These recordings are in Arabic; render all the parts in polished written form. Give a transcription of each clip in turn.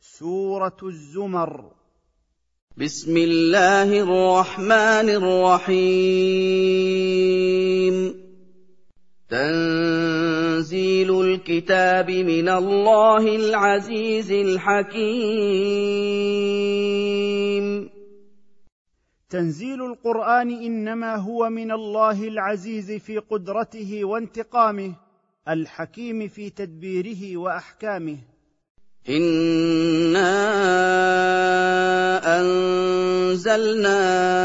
سورة الزمر. بسم الله الرحمن الرحيم. تنزيل الكتاب من الله العزيز الحكيم. تنزيل القرآن إنما هو من الله العزيز في قدرته وانتقامه، الحكيم في تدبيره وأحكامه. إنا أنزلنا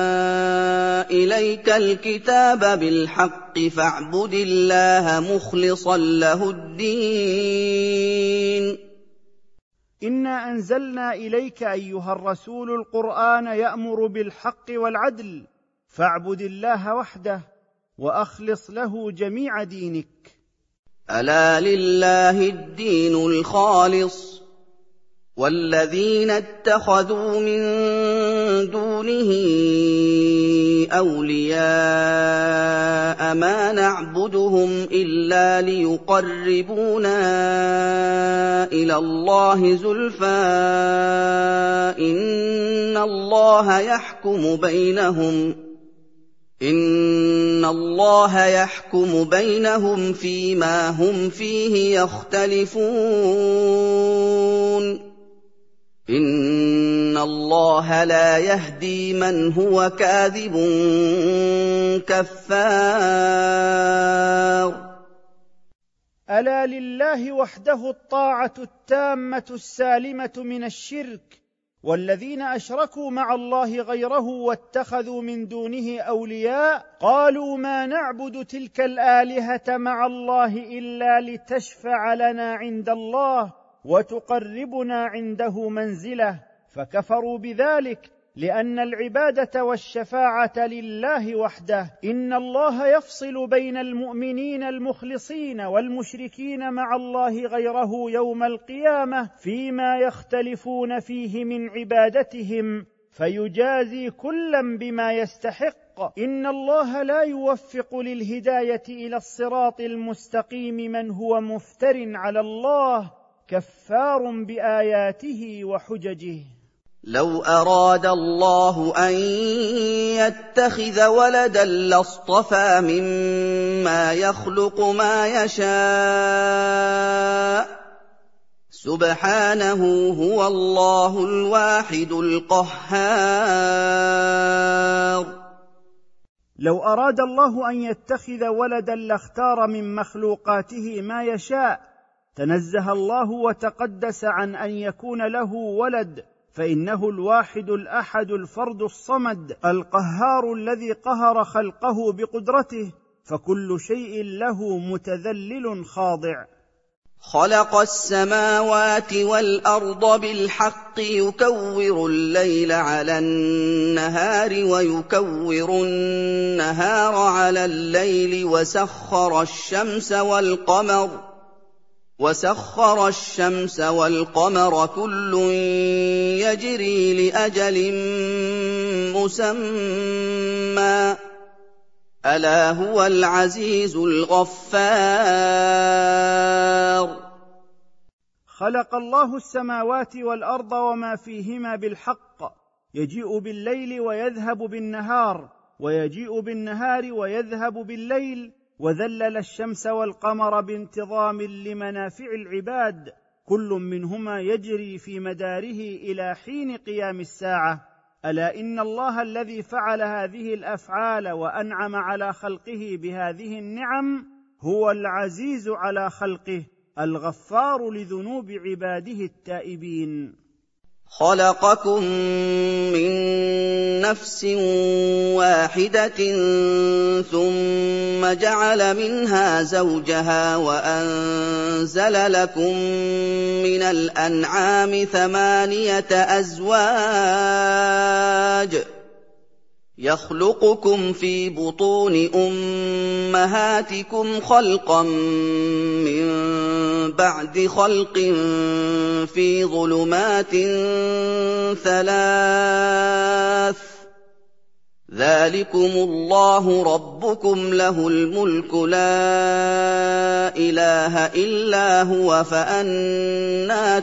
إليك الكتاب بالحق فاعبد الله مخلصا له الدين. إنا أنزلنا إليك أيها الرسول القرآن يأمر بالحق والعدل، فاعبد الله وحده وأخلص له جميع دينك. ألا لله الدين الخالص، والذين اتخذوا من دونه أولياء ما نعبدهم إلا ليقربونا إلى الله زلفى إن الله يحكم بينهم فيما هم فيه يختلفون. إن الله لا يهدي من هو كاذب كفار. ألا لله وحده الطاعة التامة السالمة من الشرك، والذين أشركوا مع الله غيره واتخذوا من دونه أولياء قالوا ما نعبد تلك الآلهة مع الله إلا لتشفع لنا عند الله وتقربنا عنده منزلة، فكفروا بذلك لأن العبادة والشفاعة لله وحده. إن الله يفصل بين المؤمنين المخلصين والمشركين مع الله غيره يوم القيامة فيما يختلفون فيه من عبادتهم، فيجازي كلا بما يستحق. إن الله لا يوفق للهداية إلى الصراط المستقيم من هو مفتر على الله كفار بآياته وحججه. لو أراد الله أن يتخذ ولدا لاصطفى مما يخلق ما يشاء سبحانه هو الله الواحد القهار. لو أراد الله أن يتخذ ولدا لاختار من مخلوقاته ما يشاء، تنزه الله وتقدس عن أن يكون له ولد، فإنه الواحد الأحد الفرد الصمد القهار الذي قهر خلقه بقدرته، فكل شيء له متذلل خاضع. خلق السماوات والأرض بالحق يكور الليل على النهار ويكور النهار على الليل وسخر الشمس والقمر كل يجري لأجل مسمى ألا هو العزيز الغفار. خلق الله السماوات والأرض وما فيهما بالحق، يجيء بالليل ويذهب بالنهار، ويجيء بالنهار ويذهب بالليل، وذلل الشمس والقمر بانتظام لمنافع العباد، كل منهما يجري في مداره إلى حين قيام الساعة. ألا إن الله الذي فعل هذه الأفعال وأنعم على خلقه بهذه النعم هو العزيز على خلقه الغفار لذنوب عباده التائبين. خلقكم من نفس واحدة ثم جعل منها زوجها وأنزل لكم من الأنعام 8 أزواج يخلقكم في بطون أمهاتكم خلقا من بعد خلق في ظلمات 3 ذَٰلِكُمُ اللَّهُ رَبُّكُمْ لَهُ الْمُلْكُ لَا إِلَٰهَ إِلَّا هُوَ فَأَنَّىٰ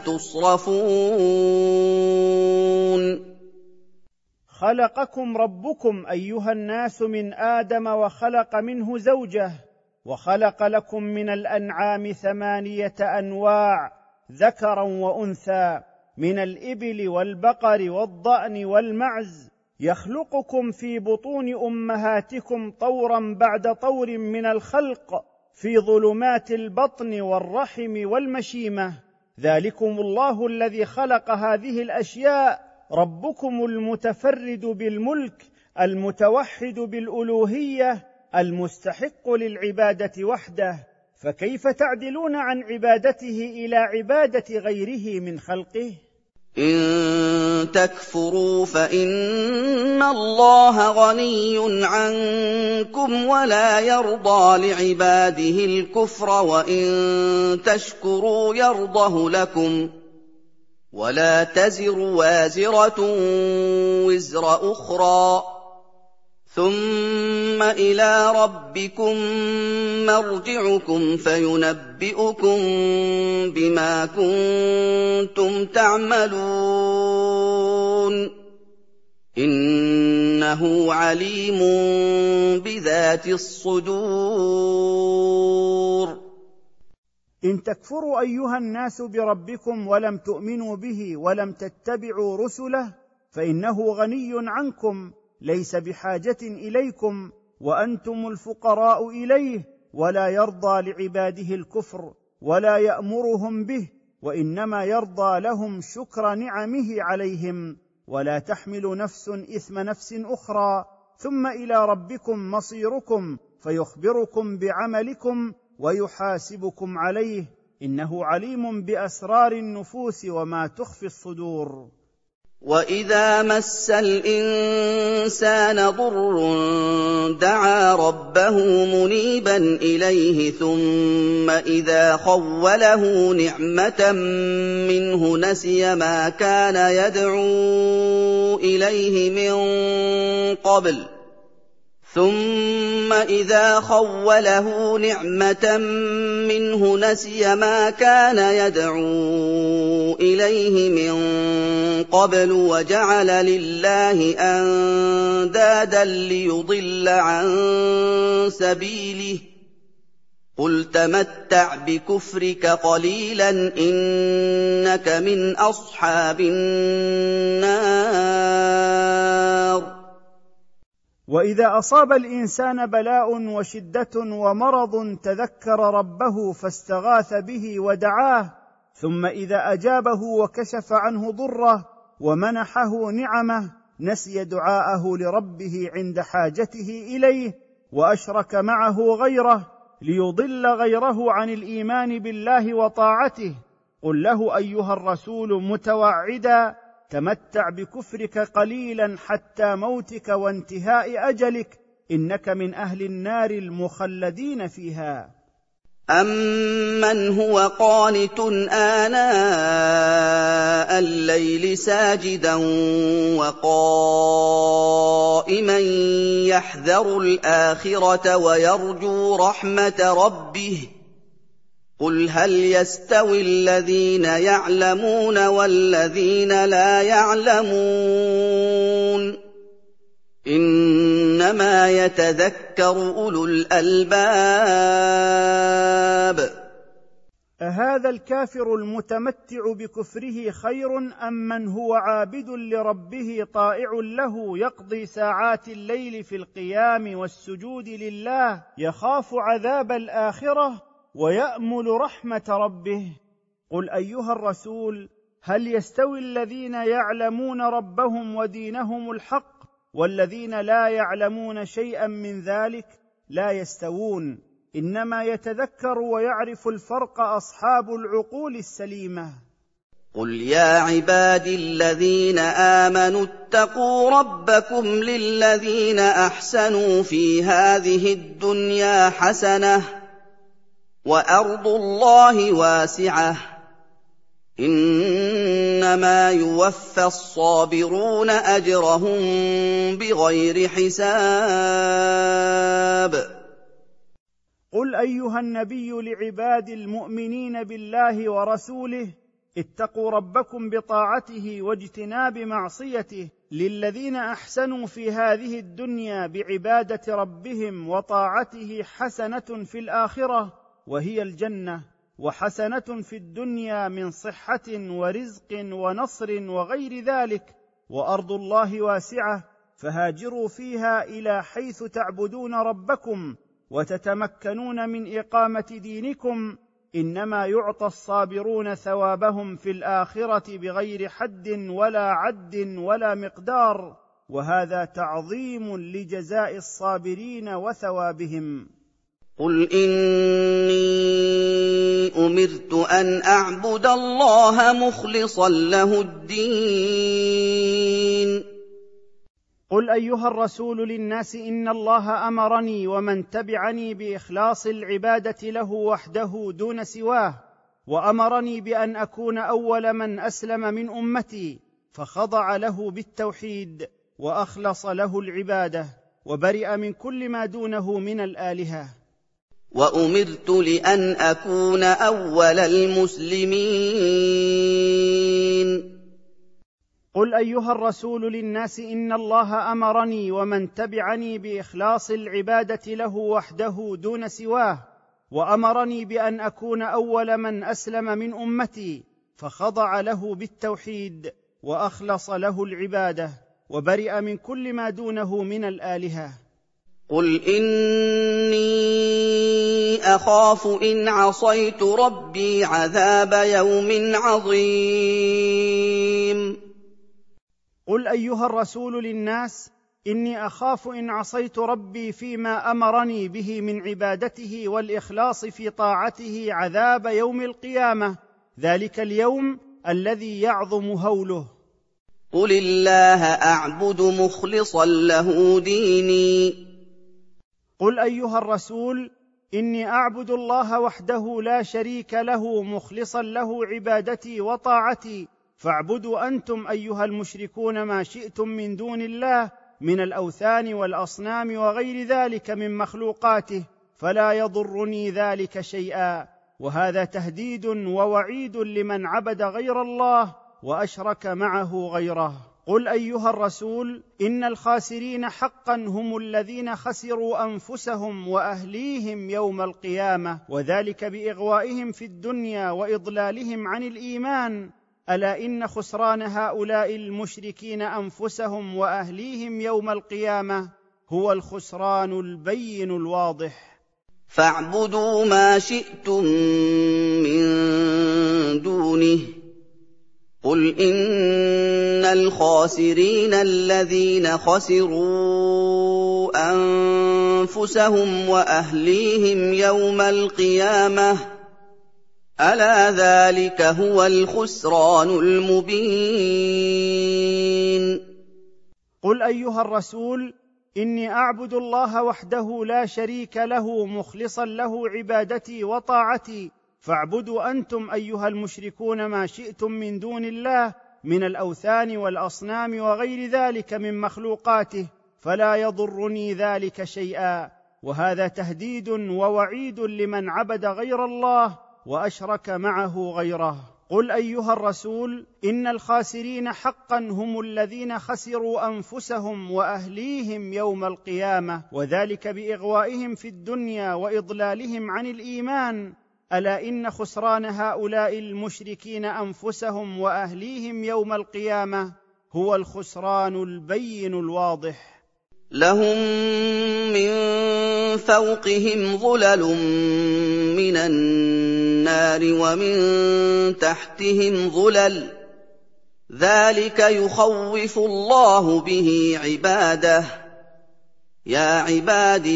تُصْرَفُونَ خلقكم ربكم أيها الناس من آدم وخلق منه زوجه وخلق لكم من الأنعام 8 أنواع ذكرا وأنثى من الإبل والبقر والضأن والمعز يخلقكم في بطون أمهاتكم طورا بعد طور من الخلق في ظلمات البطن والرحم والمشيمة ذلكم الله الذي خلق هذه الأشياء ربكم المتفرد بالملك المتوحد بالألوهية المستحق للعبادة وحده فكيف تعدلون عن عبادته إلى عبادة غيره من خلقه؟ إِن تَكْفُرُوا فَإِنَّ اللَّهَ غَنِيٌّ عَنكُمْ وَلَا يَرْضَىٰ لِعِبَادِهِ الْكُفْرَ وَإِن تَشْكُرُوا يَرْضَهُ لَكُمْ وَلَا تَزِرُ وَازِرَةٌ وِزْرَ أُخْرَىٰ ثُمَّ إِلَىٰ رَبِّكُم مَّرْجِعُكُمْ فَيُنَبِّئُكُم بِمَا كُنتُمْ تَعْمَلُونَ إِنَّهُ عَلِيمٌ بِذَاتِ الصُّدُورِ إن تكفروا أيها الناس بربكم ولم تؤمنوا به ولم تتبعوا رسله فإنه غني عنكم ليس بحاجة إليكم وأنتم الفقراء إليه ولا يرضى لعباده الكفر ولا يأمرهم به وإنما يرضى لهم شكر نعمه عليهم ولا تحمل نفس إثم نفس أخرى ثم إلى ربكم مصيركم فيخبركم بعملكم ويحاسبكم عليه إنه عليم بأسرار النفوس وما تخفي الصدور وَإِذَا مَسَّ الْإِنسَانَ ضُرٌّ دَعَا رَبَّهُ مُنِيبًا إِلَيْهِ ثُمَّ إِذَا خَوَّلَهُ نِعْمَةً مِّنْهُ نَسِيَ مَا كَانَ يَدْعُو إِلَيْهِ مِن قَبْلُ وَجَعَلَ لِلَّهِ أَندَادًا لِّيُضِلَّ عَن سَبِيلِهِ قُلْ تَمَتَّعْ بِكُفْرِكَ قَلِيلًا إِنَّكَ مِنْ أَصْحَابِ النَّارِ وإذا أصاب الإنسان بلاء وشدة ومرض تذكر ربه فاستغاث به ودعاه ثم إذا أجابه وكشف عنه ضره ومنحه نعمه نسي دعاءه لربه عند حاجته إليه وأشرك معه غيره ليضل غيره عن الإيمان بالله وطاعته قل له أيها الرسول متوعدا تمتع بكفرك قليلا حتى موتك وانتهاء أجلك إنك من أهل النار المخلدين فيها أَمَّنْ هُوَ قَانِتٌ آنَاءَ اللَّيْلِ سَاجِدًا وَقَائِمًا يَحْذَرُ الْآخِرَةَ وَيَرْجُو رَحْمَةَ رَبِّهِ قُلْ هَلْ يَسْتَوِي الَّذِينَ يَعْلَمُونَ وَالَّذِينَ لَا يَعْلَمُونَ إِنَّمَا يَتَذَكَّرُ أُولُو الْأَلْبَابِ أهذا الكافر المتمتع بكفره خير أم من هو عابد لربه طائع له يقضي ساعات الليل في القيام والسجود لله يخاف عذاب الآخرة ويأمل رحمة ربه قل أيها الرسول هل يستوي الذين يعلمون ربهم ودينهم الحق والذين لا يعلمون شيئا من ذلك لا يستوون إنما يتذكر ويعرف الفرق أصحاب العقول السليمة قل يا عبادي الذين آمنوا اتقوا ربكم للذين أحسنوا في هذه الدنيا حسنة وأرض الله واسعة إن إِنَّمَا يُوَفَّى الصَّابِرُونَ أَجْرَهُم بِغَيْرِ حِسَابٍ قل أيها النبي لعباد المؤمنين بالله ورسوله: اتقوا ربكم بطاعته واجتناب معصيته، للذين أحسنوا في هذه الدنيا بعبادة ربهم وطاعته حسنة في الآخرة وهي الجنة، وحسنة في الدنيا من صحة ورزق ونصر وغير ذلك، وأرض الله واسعة فهاجروا فيها إلى حيث تعبدون ربكم وتتمكنون من إقامة دينكم. إنما يعطى الصابرون ثوابهم في الآخرة بغير حد ولا عد ولا مقدار، وهذا تعظيم لجزاء الصابرين وثوابهم. قل إني أمرت أن أعبد الله مخلصا له الدين. قل أيها الرسول للناس: إن الله أمرني ومن تبعني بإخلاص العبادة له وحده دون سواه، وأمرني بأن أكون أول من أسلم من أمتي، فخضع له بالتوحيد وأخلص له العبادة وبرئ من كل ما دونه من الآلهة. وأمرت لأن أكون أول المسلمين. قل أيها الرسول للناس: إن الله أمرني ومن تبعني بإخلاص العبادة له وحده دون سواه، وأمرني بأن أكون أول من أسلم من أمتي، فخضع له بالتوحيد وأخلص له العبادة وبرئ من كل ما دونه من الآلهة. قل إني أخاف إن عصيت ربي عذاب يوم عظيم. قل أيها الرسول للناس: إني أخاف إن عصيت ربي فيما أمرني به من عبادته والإخلاص في طاعته عذاب يوم القيامة، ذلك اليوم الذي يعظم هوله. قل الله أعبد مخلصا له ديني. قل أيها الرسول: إني أعبد الله وحده لا شريك له مخلصا له عبادتي وطاعتي، فاعبدوا أنتم أيها المشركون ما شئتم من دون الله من الأوثان والأصنام وغير ذلك من مخلوقاته، فلا يضرني ذلك شيئا. وهذا تهديد ووعيد لمن عبد غير الله وأشرك معه غيره. قل أيها الرسول: إن الخاسرين حقا هم الذين خسروا أنفسهم وأهليهم يوم القيامة، وذلك بإغوائهم في الدنيا وإضلالهم عن الإيمان. ألا إن خسران هؤلاء المشركين أنفسهم وأهليهم يوم القيامة هو الخسران البين الواضح. فاعبدوا ما شئتم من دونه. قل إن الخاسرين الذين خسروا أنفسهم وأهليهم يوم القيامة ألا ذلك هو الخسران المبين. قل أيها الرسول: إني أعبد الله وحده لا شريك له مخلصا له عبادتي وطاعتي، فاعبدوا أنتم أيها المشركون ما شئتم من دون الله من الأوثان والأصنام وغير ذلك من مخلوقاته، فلا يضرني ذلك شيئا. وهذا تهديد ووعيد لمن عبد غير الله وأشرك معه غيره. قل أيها الرسول: إن الخاسرين حقا هم الذين خسروا أنفسهم وأهليهم يوم القيامة، وذلك بإغوائهم في الدنيا وإضلالهم عن الإيمان. ألا إن خسران هؤلاء المشركين أنفسهم وأهليهم يوم القيامة هو الخسران البين الواضح. لهم من فوقهم ظلل من النار ومن تحتهم ظلل، ذلك يخوف الله به عباده. يا عباد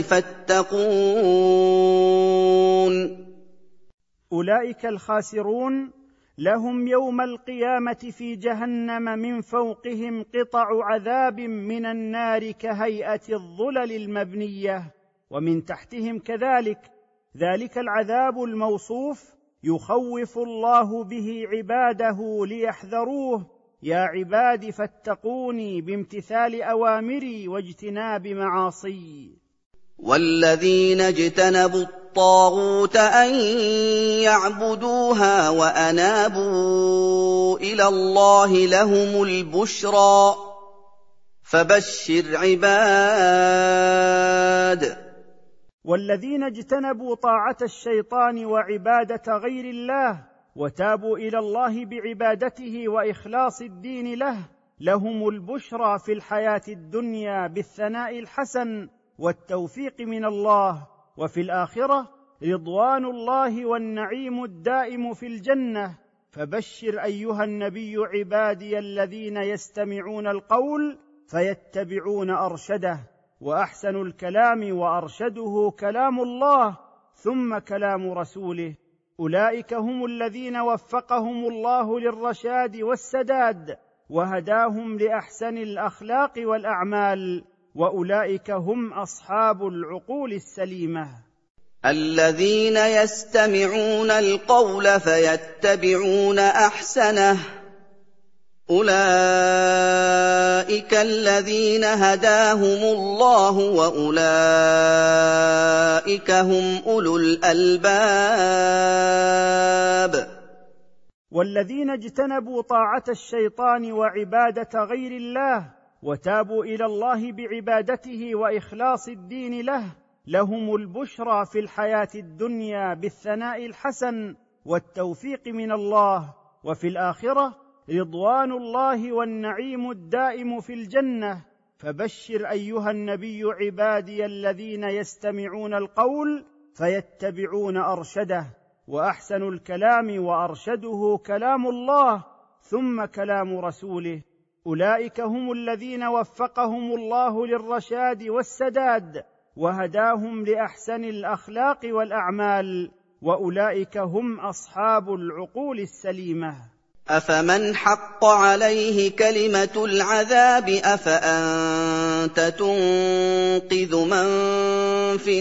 فاتقون. أولئك الخاسرون لهم يوم القيامة في جهنم من فوقهم قطع عذاب من النار كهيئة الظلل المبنية، ومن تحتهم كذلك. ذلك العذاب الموصوف يخوف الله به عباده ليحذروه: يا عباد فاتقوني بامتثال أوامري واجتناب معاصي. والذين اجتنبوا الطاغوت أن يعبدوها وأنابوا إلى الله لهم البشرى فبشر عباد. والذين اجتنبوا طاعة الشيطان وعبادة غير الله وتابوا إلى الله بعبادته وإخلاص الدين له لهم البشرى في الحياة الدنيا بالثناء الحسن والتوفيق من الله، وفي الآخرة رضوان الله والنعيم الدائم في الجنة. فبشر أيها النبي عبادي الذين يستمعون القول فيتبعون أرشده، وأحسن الكلام وأرشده كلام الله ثم كلام رسوله. أولئك هم الذين وفقهم الله للرشاد والسداد وهداهم لأحسن الأخلاق والأعمال، وأولئك هم أصحاب العقول السليمة. الذين يستمعون القول فيتبعون أحسنه أولئك الذين هداهم الله وأولئك هم أولو الألباب. والذين اجتنبوا طاعة الشيطان وعبادة غير الله وتابوا إلى الله بعبادته وإخلاص الدين له لهم البشرى في الحياة الدنيا بالثناء الحسن والتوفيق من الله، وفي الآخرة رضوان الله والنعيم الدائم في الجنة. فبشر أيها النبي عبادي الذين يستمعون القول فيتبعون أرشده، وأحسن الكلام وأرشده كلام الله ثم كلام رسوله. أولئك هم الذين وفقهم الله للرشاد والسداد وهداهم لأحسن الأخلاق والأعمال، وأولئك هم أصحاب العقول السليمة. أفمن حق عليه كلمة العذاب أفأنت تنقذ من في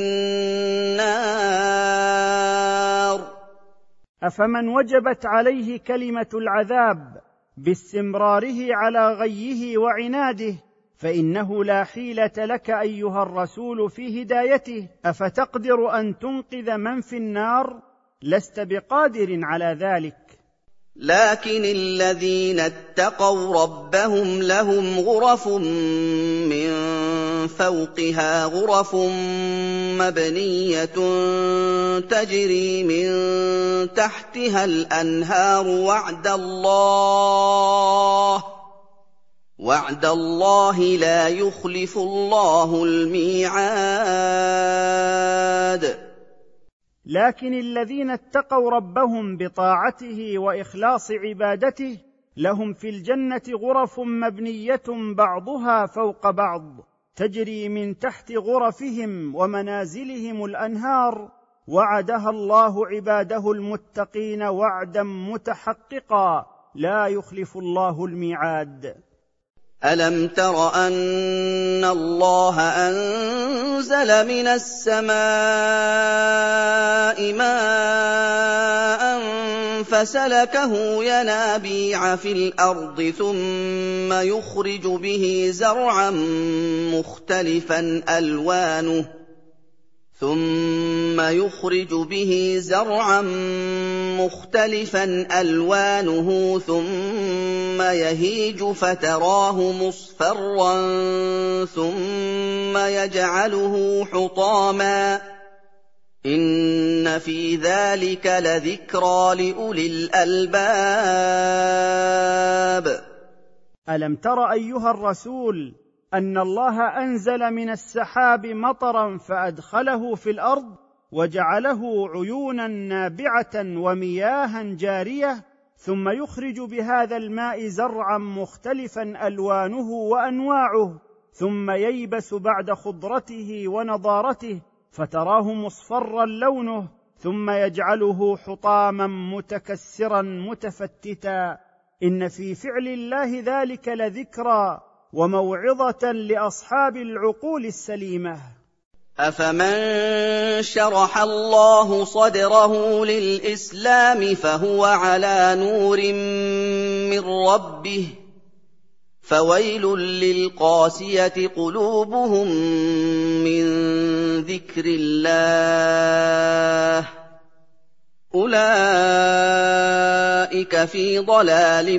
النار. أفمن وجبت عليه كلمة العذاب باستمراره على غيه وعناده فإنه لا حيلة لك أيها الرسول في هدايته. أفتقدر أن تنقذ من في النار؟ لست بقادر على ذلك. لكن الذين اتقوا ربهم لهم غرف من فوقها غرف مبنية تجري من تحتها الأنهار وعد الله لا يخلف الله الميعاد. لكن الذين اتقوا ربهم بطاعته وإخلاص عبادته لهم في الجنة غرف مبنية بعضها فوق بعض تجري من تحت غرفهم ومنازلهم الأنهار، وعدها الله عباده المتقين وعدا متحققا لا يخلف الله الميعاد. ألم تر أن الله أنزل من السماء ماء فسلكه ينابيع في الأرض ثم يخرج به زرعا مختلفا ألوانه ثم يهيج فتراه مصفرا ثم يجعله حطاما إن في ذلك لذكرى لأولي الألباب. ألم تر أيها الرسول أن الله أنزل من السحاب مطرا فأدخله في الأرض وجعله عيونا نابعة ومياها جارية، ثم يخرج بهذا الماء زرعا مختلفا ألوانه وأنواعه ثم ييبس بعد خضرته ونضارته فتراه مصفرا لونه ثم يجعله حطاما متكسرا متفتتا. إن في فعل الله ذلك لذكرى وموعظة لأصحاب العقول السليمة. أَفَمَن شَرَحَ اللَّهُ صَدْرَهُ لِلْإِسْلَامِ فَهُوَ عَلَىٰ نُورٍ مِّن رَّبِّهِ فَوَيْلٌ لِّلْقَاسِيَةِ قُلُوبُهُم مِّن ذِكْرِ اللَّهِ أُولَٰئِكَ فِي ضَلَالٍ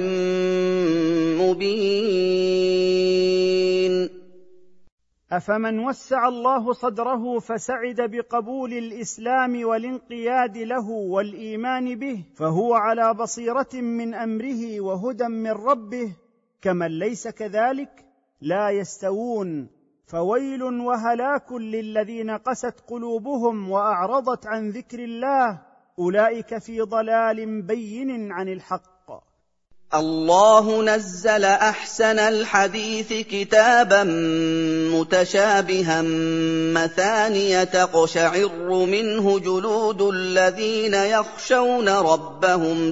مُّبِينٍ أفمن وسع الله صدره فسعد بقبول الإسلام والانقياد له والإيمان به فهو على بصيرة من أمره وهدى من ربه كمن ليس كذلك لا يستوون. فويل وهلاك للذين قست قلوبهم وأعرضت عن ذكر الله أولئك في ضلال بين عن الحق. الله نزل أحسن الحديث كتابا متشابها مثانية تقشعر منه جلود الذين يخشون ربهم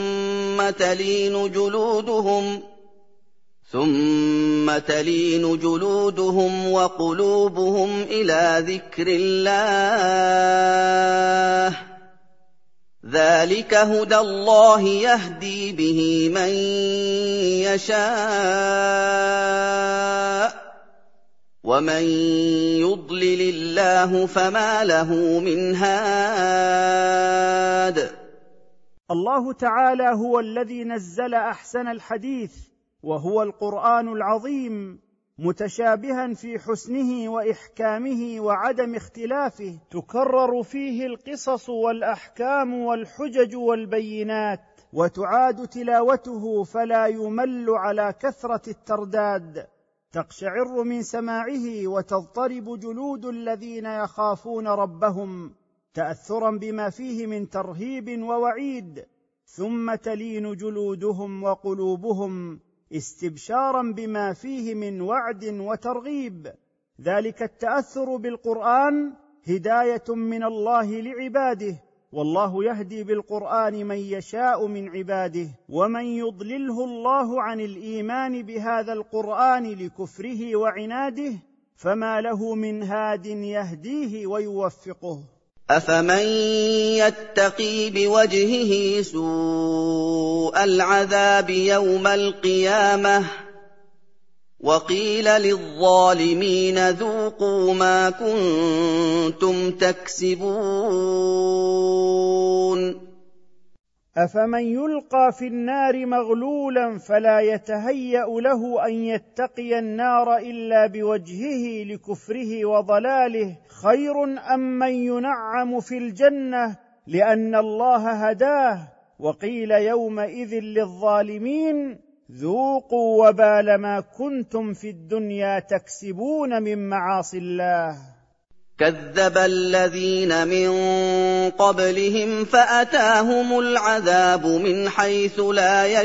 ثم تلين جلودهم وقلوبهم إلى ذكر الله ذلك هدى الله يهدي به من يشاء ومن يضلل الله فما له من هاد. الله تعالى هو الذي نزل أحسن الحديث وهو القرآن العظيم متشابها في حسنه وإحكامه وعدم اختلافه، تكرر فيه القصص والأحكام والحجج والبينات، وتعاد تلاوته فلا يمل على كثرة الترداد، تقشعر من سماعه وتضطرب جلود الذين يخافون ربهم تأثرا بما فيه من ترهيب ووعيد، ثم تلين جلودهم وقلوبهم استبشارا بما فيه من وعد وترغيب. ذلك التأثر بالقرآن هداية من الله لعباده، والله يهدي بالقرآن من يشاء من عباده، ومن يضلله الله عن الإيمان بهذا القرآن لكفره وعناده فما له من هاد يهديه ويوفقه. أفمن يتقي بوجهه سوء العذاب يوم القيامة وقيل للظالمين ذوقوا ما كنتم تكسبون. أفمن يلقى في النار مغلولا فلا يتهيأ له أن يتقي النار إلا بوجهه لكفره وضلاله خير أم من ينعم في الجنة لأن الله هداه. وقيل يومئذ للظالمين ذوقوا وبال ما كنتم في الدنيا تكسبون من معاصي الله. كذب الذين من قبلهم فأتاهم العذاب من حيث لا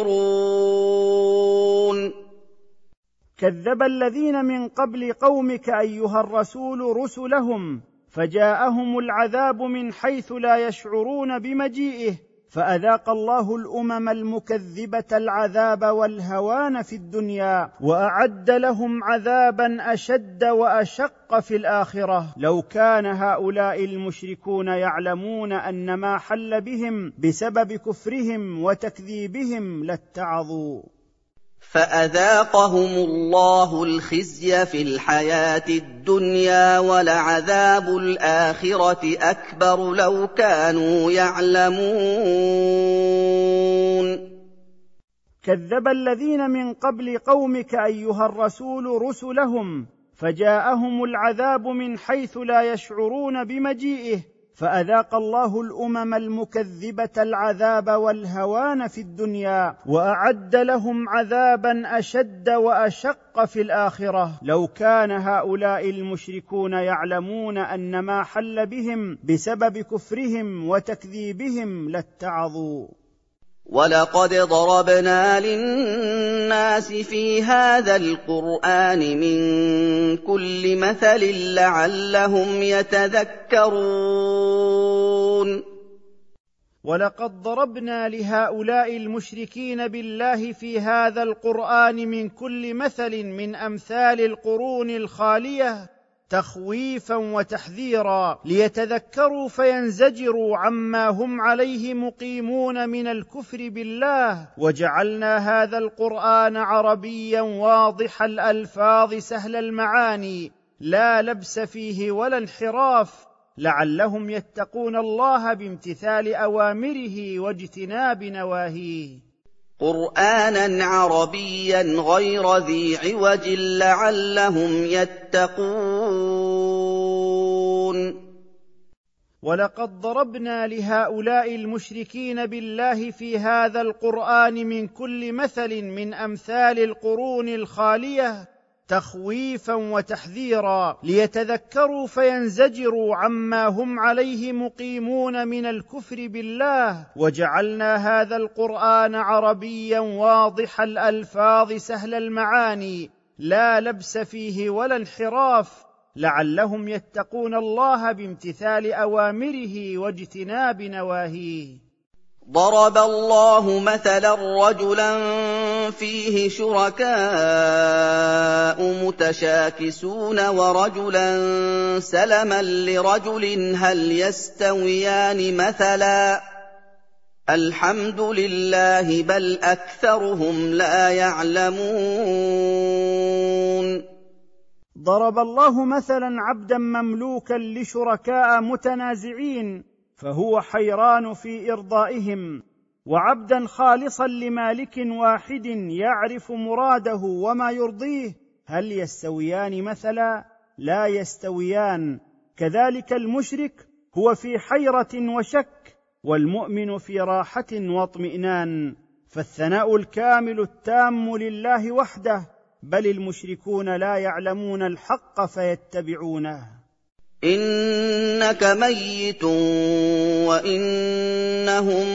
يشعرون. كذب الذين من قبل قومك أيها الرسول رسلهم فجاءهم العذاب من حيث لا يشعرون بمجيئه، فأذاق الله الأمم المكذبة العذاب والهوان في الدنيا وأعد لهم عذابا أشد وأشق في الآخرة. لو كان هؤلاء المشركون يعلمون أن ما حل بهم بسبب كفرهم وتكذيبهم لاتعظوا. فأذاقهم الله الخزي في الحياة الدنيا ولعذاب الآخرة أكبر لو كانوا يعلمون. كذب الذين من قبل قومك أيها الرسول رسلهم فجاءهم العذاب من حيث لا يشعرون بمجيئه، فأذاق الله الأمم المكذبة العذاب والهوان في الدنيا وأعد لهم عذابا أشد وأشق في الآخرة. لو كان هؤلاء المشركون يعلمون أن ما حل بهم بسبب كفرهم وتكذيبهم لاتعظوا. ولقد ضربنا للناس في هذا القرآن من كل مثل لعلهم يتذكرون. ولقد ضربنا لهؤلاء المشركين بالله في هذا القرآن من كل مثل من أمثال القرون الخالية تخويفا وتحذيرا ليتذكروا فينزجروا عما هم عليه مقيمون من الكفر بالله. وجعلنا هذا القرآن عربيا واضح الألفاظ سهل المعاني لا لبس فيه ولا انحراف، لعلهم يتقون الله بامتثال أوامره واجتناب نواهيه. قرآنا عربيا غير ذي عوج لعلهم يتقون. ولقد ضربنا لهؤلاء المشركين بالله في هذا القرآن من كل مثل من أمثال القرون الخالية تخويفا وتحذيرا ليتذكروا فينزجروا عما هم عليه مقيمون من الكفر بالله. وجعلنا هذا القرآن عربيا واضح الألفاظ سهل المعاني لا لبس فيه ولا انحراف، لعلهم يتقون الله بامتثال أوامره واجتناب نواهيه. ضرب الله مثلا رجلا فيه شركاء متشاكسون ورجلا سلما لرجل هل يستويان مثلا الحمد لله بل أكثرهم لا يعلمون. ضرب الله مثلا عبدا مملوكا لشركاء متنازعين فهو حيران في إرضائهم، وعبدا خالصا لمالك واحد يعرف مراده وما يرضيه، هل يستويان مثلا؟ لا يستويان. كذلك المشرك هو في حيرة وشك، والمؤمن في راحة واطمئنان، فالثناء الكامل التام لله وحده، بل المشركون لا يعلمون الحق فيتبعونه. إنك ميت وإنهم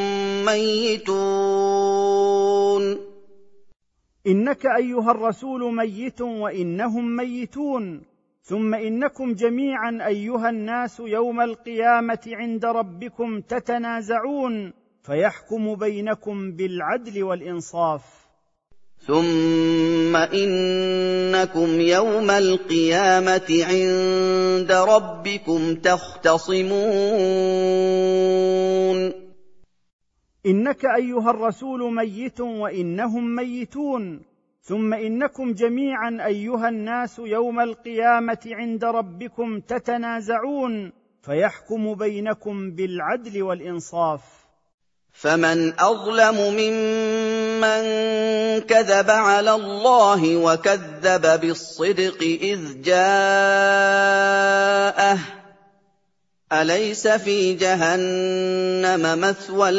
ميتون. إنك أيها الرسول ميت وإنهم ميتون، ثم إنكم جميعا أيها الناس يوم القيامة عند ربكم تتنازعون فيحكم بينكم بالعدل والإنصاف. ثم إنكم يوم القيامة عند ربكم تختصمون. إنك أيها الرسول ميت وإنهم ميتون، ثم إنكم جميعا أيها الناس يوم القيامة عند ربكم تتنازعون فيحكم بينكم بالعدل والإنصاف. فمن أظلم ممن كذب على الله وكذب بالصدق إذ جاءه أليس في جهنم مثوى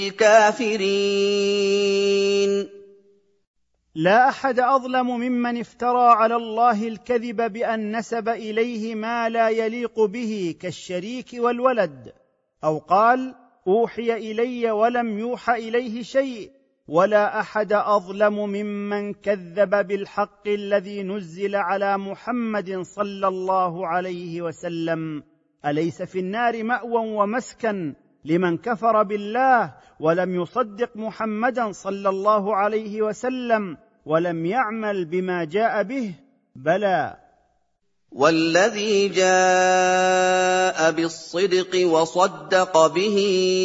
للكافرين. لا أحد أظلم ممن افترى على الله الكذب بأن نسب إليه ما لا يليق به كالشريك والولد، أو قال أوحي إلي ولم يوحى إليه شيء. ولا أحد أظلم ممن كذب بالحق الذي نزل على محمد صلى الله عليه وسلم. أليس في النار مأوى ومسكن لمن كفر بالله ولم يصدق محمدا صلى الله عليه وسلم ولم يعمل بما جاء به؟ بلى. والذي جاء بالصدق وصدق به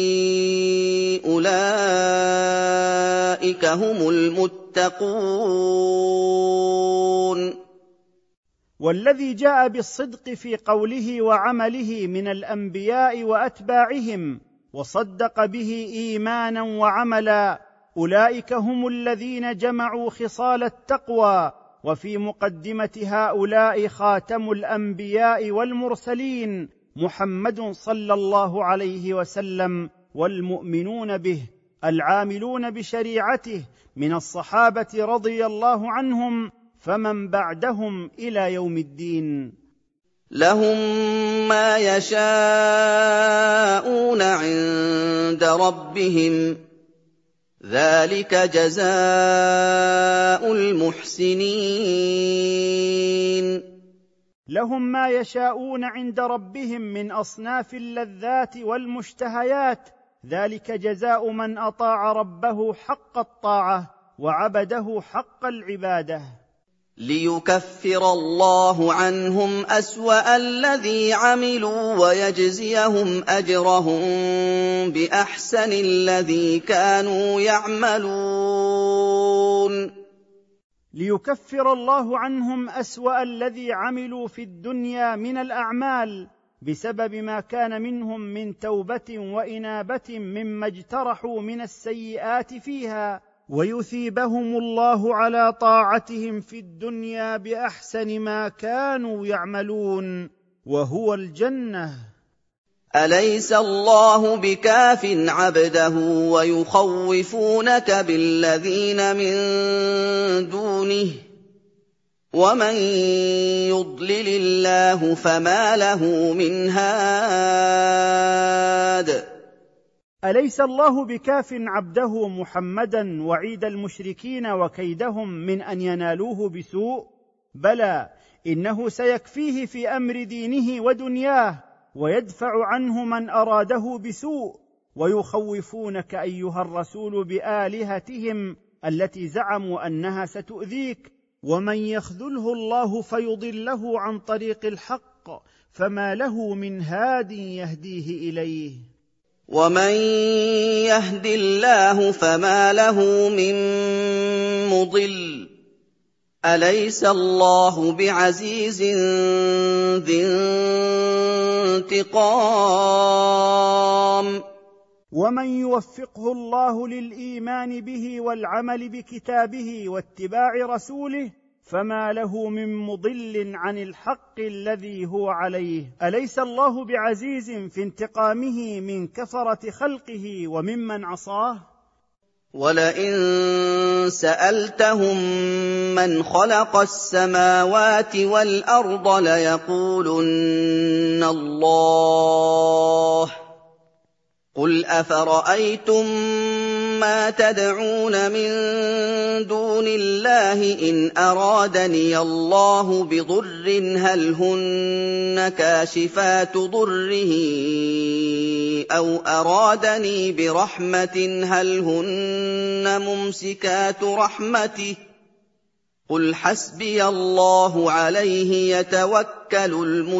أولئك هم المتقون. والذي جاء بالصدق في قوله وعمله من الأنبياء وأتباعهم وصدق به إيمانا وعملا، أولئك هم الذين جمعوا خصال التقوى. وفي مقدمة هؤلاء خاتم الأنبياء والمرسلين محمد صلى الله عليه وسلم والمؤمنون به العاملون بشريعته من الصحابة رضي الله عنهم فمن بعدهم إلى يوم الدين. لهم ما يشاءون عند ربهم ذلك جزاء المحسنين. لهم ما يشاءون عند ربهم من أصناف اللذات والمشتهيات، ذلك جزاء من أطاع ربه حق الطاعة وعبده حق العبادة. لِيُكَفِّرَ اللَّهُ عَنْهُمْ أَسْوَأَ الَّذِي عَمِلُوا وَيَجْزِيَهُمْ أَجْرَهُم بِأَحْسَنِ الَّذِي كَانُوا يَعْمَلُونَ ليكفر الله عنهم أسوأ الذي عملوا في الدنيا من الأعمال بسبب ما كان منهم من توبة وإنابة مما اجترحوا من السيئات فيها، ويثيبهم الله على طاعتهم في الدنيا بأحسن ما كانوا يعملون، وهو الجنة. أَلَيْسَ اللَّهُ بِكَافٍ عَبْدَهُ وَيُخَوِّفُونَكَ بِالَّذِينَ مِن دُونِهِ ۚ وَمَن يُضْلِلِ اللَّهُ فَمَا لَهُ مِنْ هَادٍ أليس الله بكاف عبده محمدا وعيد المشركين وكيدهم من أن ينالوه بسوء؟ بلى، إنه سيكفيه في أمر دينه ودنياه، ويدفع عنه من أراده بسوء. ويخوفونك أيها الرسول بآلهتهم التي زعموا أنها ستؤذيك، ومن يخذله الله فيضله عن طريق الحق فما له من هاد يهديه إليه. وَمَن يَهْدِ اللَّهُ فَمَا لَهُ مِن مُّضِلٍّ ۗ أَلَيْسَ اللَّهُ بِعَزِيزٍ ذِي انتِقَامٍ؟ ومن يوفقه الله للإيمان به والعمل بكتابه واتباع رسوله فما له من مضل عن الحق الذي هو عليه. أليس الله بعزيز في انتقامه من كفرة خلقه وممن عصاه؟ وَلَئِن سَأَلْتَهُم مَّنْ خَلَقَ السَّمَاوَاتِ وَالْأَرْضَ لَيَقُولُنَّ اللَّهُ ۚ قُلْ أَفَرَأَيْتُم مَّا تَدْعُونَ مِن دُونِ اللَّهِ إِنْ أَرَادَنِيَ اللَّهُ بِضُرٍّ هَلْ هُنَّ كَاشِفَاتُ ضُرِّهِ أَوْ أَرَادَنِي بِرَحْمَةٍ هَلْ هُنَّ مُمْسِكَاتُ رَحْمَتِهِ قُلْ حَسْبِيَ اللَّهُ عَلَيْهِ يَتَوَكَّلُ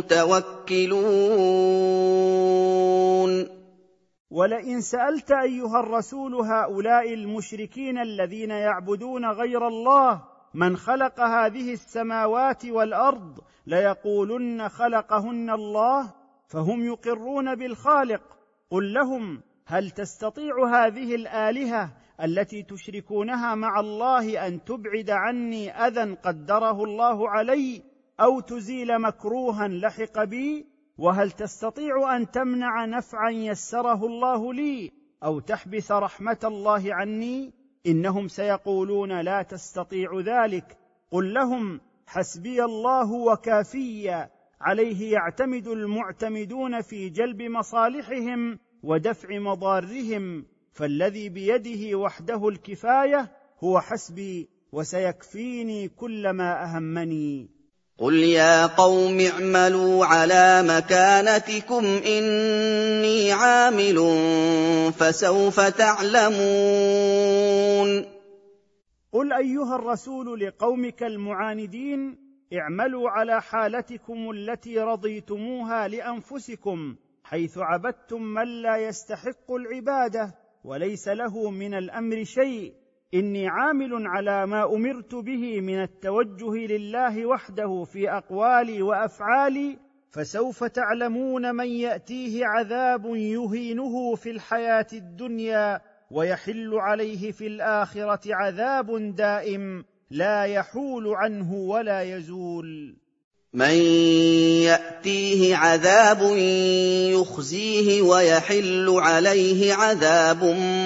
الْمُتَوَكِّلُونَ. ولئن سألت أيها الرسول هؤلاء المشركين الذين يعبدون غير الله من خلق هذه السماوات والأرض ليقولن خلقهن الله، فهم يقرون بالخالق. قل لهم: هل تستطيع هذه الآلهة التي تشركونها مع الله أن تبعد عني أذى قدره الله علي، أو تزيل مكروها لحق بي؟ وهل تستطيع أن تمنع نفعا يسره الله لي، أو تحبس رحمة الله عني؟ إنهم سيقولون لا تستطيع ذلك. قل لهم: حسبي الله وكافي، عليه يعتمد المعتمدون في جلب مصالحهم ودفع مضارهم، فالذي بيده وحده الكفاية هو حسبي، وسيكفيني كل ما أهمني. قُلْ يَا قَوْمِ اعْمَلُوا عَلَىٰ مَكَانَتِكُمْ إِنِّي عَامِلٌ فَسَوْفَ تَعْلَمُونَ. قل أيها الرسول لقومك المعاندين: اعملوا على حالتكم التي رضيتموها لأنفسكم، حيث عبدتم من لا يستحق العبادة وليس له من الأمر شيء. إني عامل على ما أمرت به من التوجه لله وحده في أقوالي وأفعالي، فسوف تعلمون من يأتيه عذاب يهينه في الحياة الدنيا ويحل عليه في الآخرة عذاب دائم لا يحول عنه ولا يزول. من يأتيه عذاب يخزيه ويحل عليه عذاب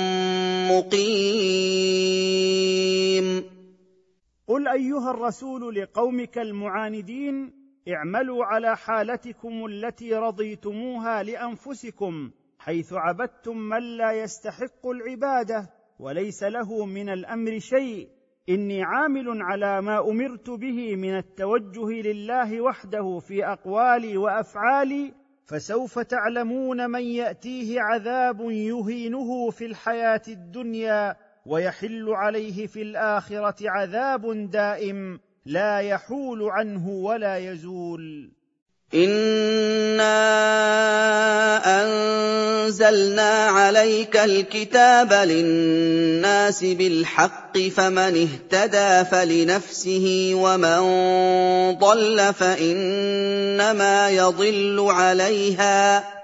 مقيم. قل أيها الرسول لقومك المعاندين: اعملوا على حالتكم التي رضيتموها لأنفسكم، حيث عبدتم من لا يستحق العبادة وليس له من الأمر شيء. إني عامل على ما أمرت به من التوجه لله وحده في أقوالي وأفعالي، فسوف تعلمون من يأتيه عذاب يهينه في الحياة الدنيا ويحل عليه في الآخرة عذاب دائم لا يحول عنه ولا يزول. إنا أنزلنا عليك الكتاب للناس بالحق فمن اهتدى فلنفسه ومن ضل فإنما يضل عليها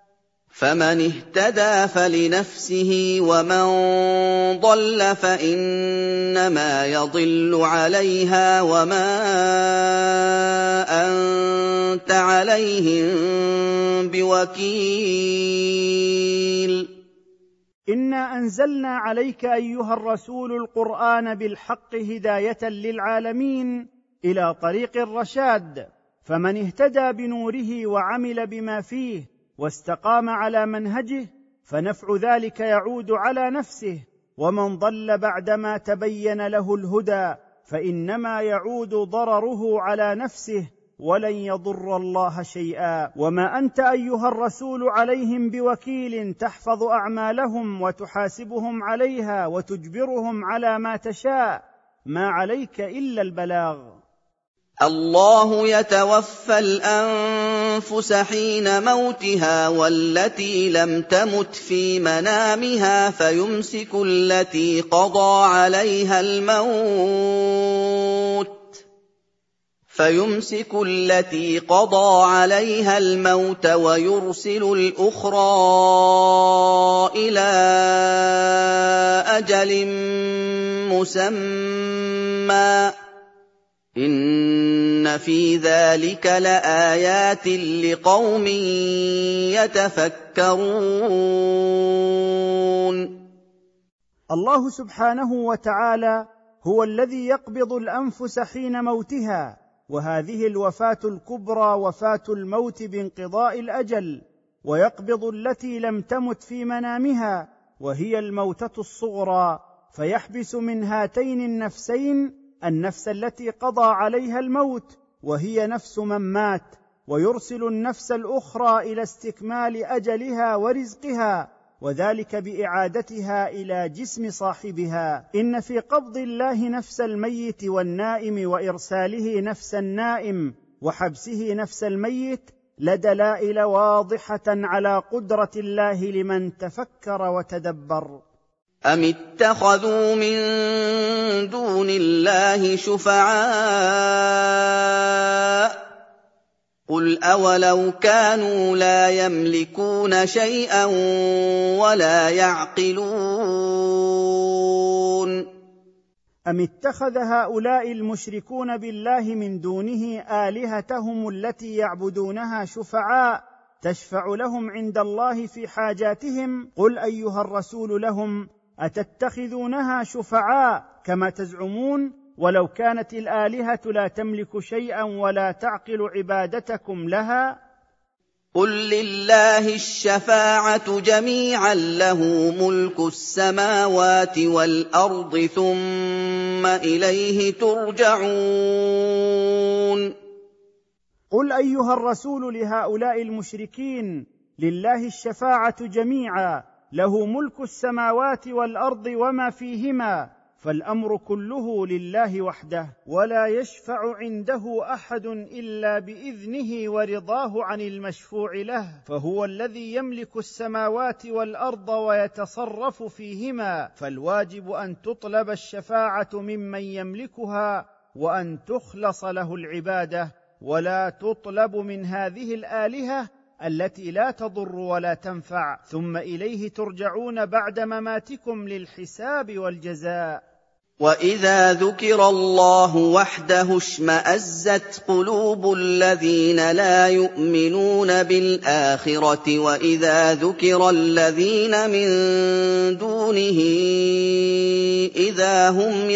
وما أنت عليهم بوكيل. إنا أنزلنا عليك أيها الرسول القرآن بالحق هداية للعالمين إلى طريق الرشاد، فمن اهتدى بنوره وعمل بما فيه واستقام على منهجه فنفع ذلك يعود على نفسه، ومن ضل بعدما تبين له الهدى فإنما يعود ضرره على نفسه ولن يضر الله شيئا. وما أنت أيها الرسول عليهم بوكيل تحفظ أعمالهم وتحاسبهم عليها وتجبرهم على ما تشاء، ما عليك إلا البلاغ. الله يتوفى الأنفس حين موتها والتي لم تمت في منامها فيمسك التي قضى عليها الموت ويرسل الأخرى إلى أجل مسمى إن في ذلك لآيات لقوم يتفكرون. الله سبحانه وتعالى هو الذي يقبض الأنفس حين موتها، وهذه الوفاة الكبرى وفاة الموت بانقضاء الأجل، ويقبض التي لم تمت في منامها وهي الموتة الصغرى، فيحبس من هاتين النفسين النفس التي قضى عليها الموت وهي نفس من مات، ويرسل النفس الأخرى إلى استكمال أجلها ورزقها، وذلك بإعادتها إلى جسم صاحبها. إن في قبض الله نفس الميت والنائم وإرساله نفس النائم وحبسه نفس الميت لدلائل واضحة على قدرة الله لمن تفكر وتدبر. أم اتخذوا من دون الله شفعاء قل أولو كانوا لا يملكون شيئا ولا يعقلون. أم اتخذ هؤلاء المشركون بالله من دونه آلهتهم التي يعبدونها شفعاء تشفع لهم عند الله في حاجاتهم؟ قل أيها الرسول لهم أتتخذونها شفعاء كما تزعمون ولو كانت الآلهة لا تملك شيئا ولا تعقل عبادتكم لها؟ قل لله الشفاعة جميعا له ملك السماوات والأرض ثم إليه ترجعون. قل أيها الرسول لهؤلاء المشركين لله الشفاعة جميعا، له ملك السماوات والأرض وما فيهما، فالأمر كله لله وحده، ولا يشفع عنده أحد إلا بإذنه ورضاه عن المشفوع له، فهو الذي يملك السماوات والأرض ويتصرف فيهما، فالواجب أن تطلب الشفاعة ممن يملكها وأن تخلص له العبادة، ولا تطلب من هذه الآلهة التي لا تضر ولا تنفع، ثم إليه ترجعون بعد مماتكم للحساب والجزاء. وإذا ذكر الله وحده اشمأزت قلوب الذين لا يؤمنون بالآخرة وإذا ذكر الذين من دونه إذا هم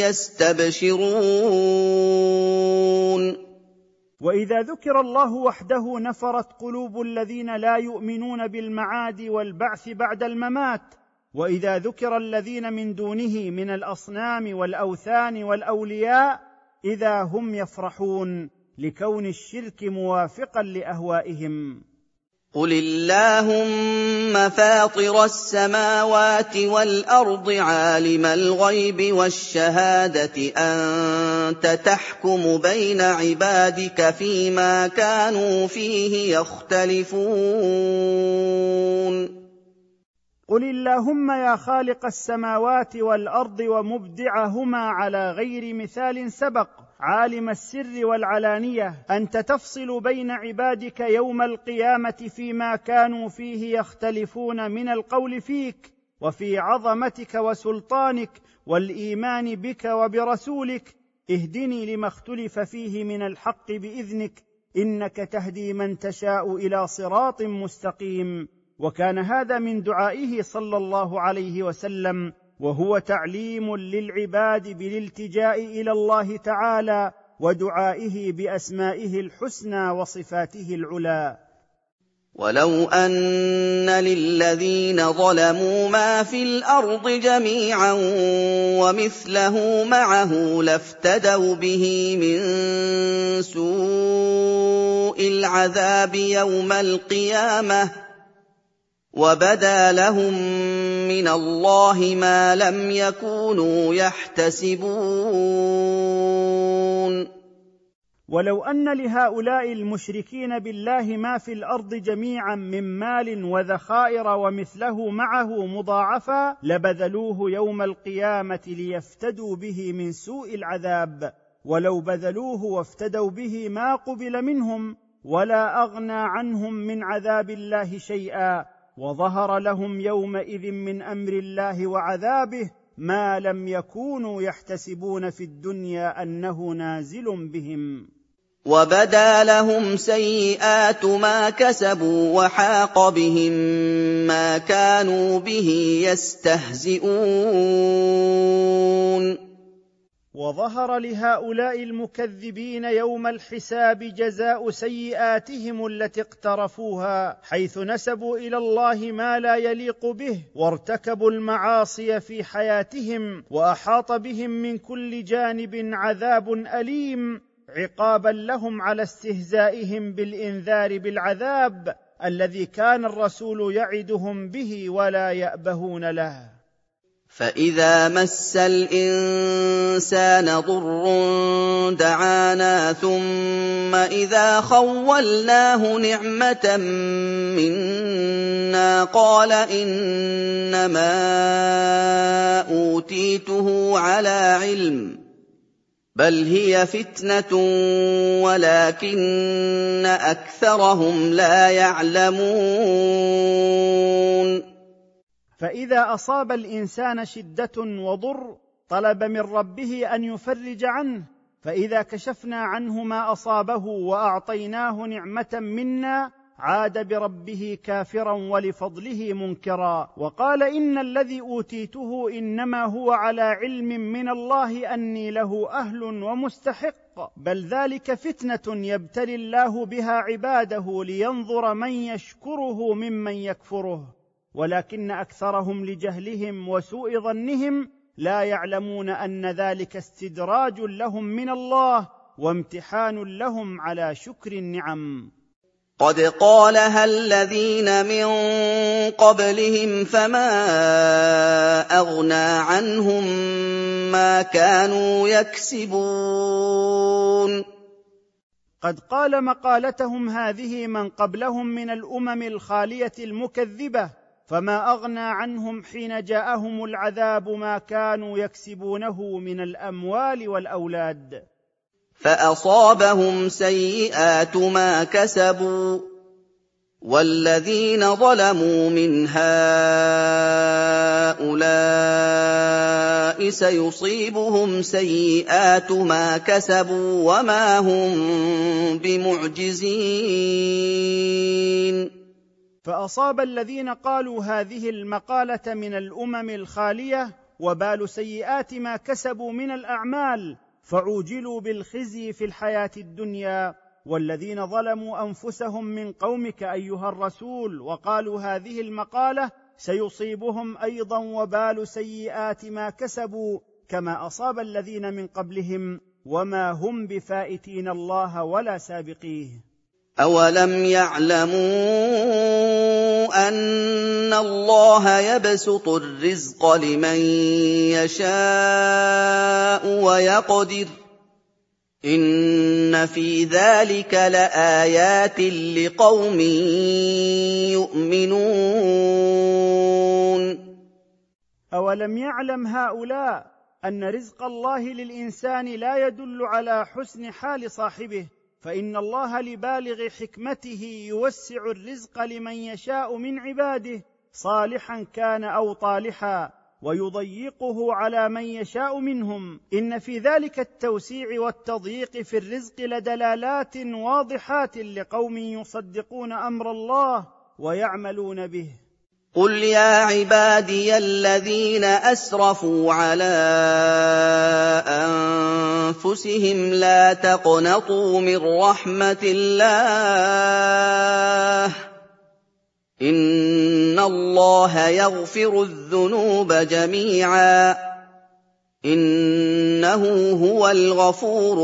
يستبشرون. وإذا ذكر الله وحده نفرت قلوب الذين لا يؤمنون بالمعاد والبعث بعد الممات، وإذا ذكر الذين من دونه من الأصنام والأوثان والأولياء إذا هم يفرحون لكون الشرك موافقا لأهوائهم. قُلِ اللَّهُمَّ فَاطِرَ السَّمَاوَاتِ وَالْأَرْضِ عَالِمَ الْغَيْبِ وَالشَّهَادَةِ أَنتَ تَحْكُمُ بَيْنَ عِبَادِكَ فِيمَا كَانُوا فِيهِ يَخْتَلِفُونَ قل اللهم يا خالق السماوات والأرض ومبدعهما على غير مثال سبق، عالم السر والعلانية، أنت تفصل بين عبادك يوم القيامة فيما كانوا فيه يختلفون من القول فيك وفي عظمتك وسلطانك والإيمان بك وبرسولك. اهدني لما اختلف فيه من الحق بإذنك، إنك تهدي من تشاء إلى صراط مستقيم. وكان هذا من دعائه صلى الله عليه وسلم، وهو تعليم للعباد بالالتجاء إلى الله تعالى ودعائه بأسمائه الحسنى وصفاته العلى. وَلَوْ أَنَّ لِلَّذِينَ ظَلَمُوا مَا فِي الْأَرْضِ جَمِيعًا وَمِثْلَهُ مَعَهُ لَافْتَدَوْا بِهِ مِن سُوءِ الْعَذَابِ يَوْمَ الْقِيَامَةِ وَبَدَا لَهُم مِّنَ اللَّهِ مَا لَمْ يَكُونُوا يَحْتَسِبُونَ. ولو أن لهؤلاء المشركين بالله ما في الأرض جميعا من مال وذخائر ومثله معه مضاعفا لبذلوه يوم القيامة ليفتدوا به من سوء العذاب، ولو بذلوه وافتدوا به ما قبل منهم ولا أغنى عنهم من عذاب الله شيئا، وظهر لهم يومئذ من أمر الله وعذابه ما لم يكونوا يحتسبون في الدنيا أنه نازل بهم. وَبَدَا لَهُمْ سَيِّئَاتُ مَا كَسَبُوا وَحَاقَ بِهِم مَّا كَانُوا بِهِ يَسْتَهْزِئُونَ. وظهر لهؤلاء المكذبين يوم الحساب جزاء سيئاتهم التي اقترفوها، حيث نسبوا إلى الله ما لا يليق به وارتكبوا المعاصي في حياتهم، وأحاط بهم من كل جانب عذاب أليم عقابا لهم على استهزائهم بالإنذار بالعذاب الذي كان الرسول يعدهم به ولا يأبهون له. فَإِذَا مَسَّ الْإِنسَانَ ضُرٌّ دَعَانَا ثُمَّ إِذَا خَوَّلْنَاهُ نِعْمَةً مِّنَّا قَالَ إِنَّمَا أُوتِيتُهُ عَلَىٰ عِلْمٍ بَلْ هِيَ فِتْنَةٌ وَلَٰكِنَّ أَكْثَرَهُمْ لَا يَعْلَمُونَ. فإذا أصاب الإنسان شدة وضر طلب من ربه أن يفرج عنه، فإذا كشفنا عنه ما أصابه وأعطيناه نعمة منا عاد بربه كافرا ولفضله منكرا، وقال إن الذي أوتيته إنما هو على علم من الله أني له أهل ومستحق، بل ذلك فتنة يبتلي الله بها عباده لينظر من يشكره ممن يكفره، ولكن أكثرهم لجهلهم وسوء ظنهم لا يعلمون أن ذلك استدراج لهم من الله وامتحان لهم على شكر النعم. قد قالها الذين من قبلهم فما أغنى عنهم ما كانوا يكسبون. قد قال مقالتهم هذه من قبلهم من الأمم الخالية المكذبة، فما أغنى عنهم حين جاءهم العذاب ما كانوا يكسبونه من الأموال والأولاد. فأصابهم سيئات ما كسبوا والذين ظلموا من هؤلاء سيصيبهم سيئات ما كسبوا وما هم بمعجزين. فأصاب الذين قالوا هذه المقالة من الأمم الخالية وبال سيئات ما كسبوا من الأعمال، فعوجلوا بالخزي في الحياة الدنيا. والذين ظلموا أنفسهم من قومك أيها الرسول وقالوا هذه المقالة سيصيبهم أيضا وبال سيئات ما كسبوا كما أصاب الذين من قبلهم، وما هم بفائتين الله ولا سابقيه. أَوَلَمْ يَعْلَمُوا أَنَّ اللَّهَ يَبْسُطُ الرِّزْقَ لِمَن يَشَاءُ وَيَقْدِرُ ۚ إِنَّ فِي ذَٰلِكَ لَآيَاتٍ لِّقَوْمٍ يُؤْمِنُونَ أولم يعلم هؤلاء أن رزق الله للإنسان لا يدل على حسن حال صاحبه، فإن الله لبالغ حكمته يوسع الرزق لمن يشاء من عباده صالحا كان أو طالحا، ويضيقه على من يشاء منهم. إن في ذلك التوسيع والتضييق في الرزق لدلالات واضحات لقوم يصدقون أمر الله ويعملون به. قُلْ يَا عِبَادِيَ الَّذِينَ أَسْرَفُوا عَلَىٰ أَنفُسِهِمْ لَا تَقْنَطُوا مِن رَّحْمَةِ اللَّهِ ۚ إِنَّ اللَّهَ يَغْفِرُ الذُّنُوبَ جَمِيعًا ۚ إِنَّهُ هُوَ الْغَفُورُ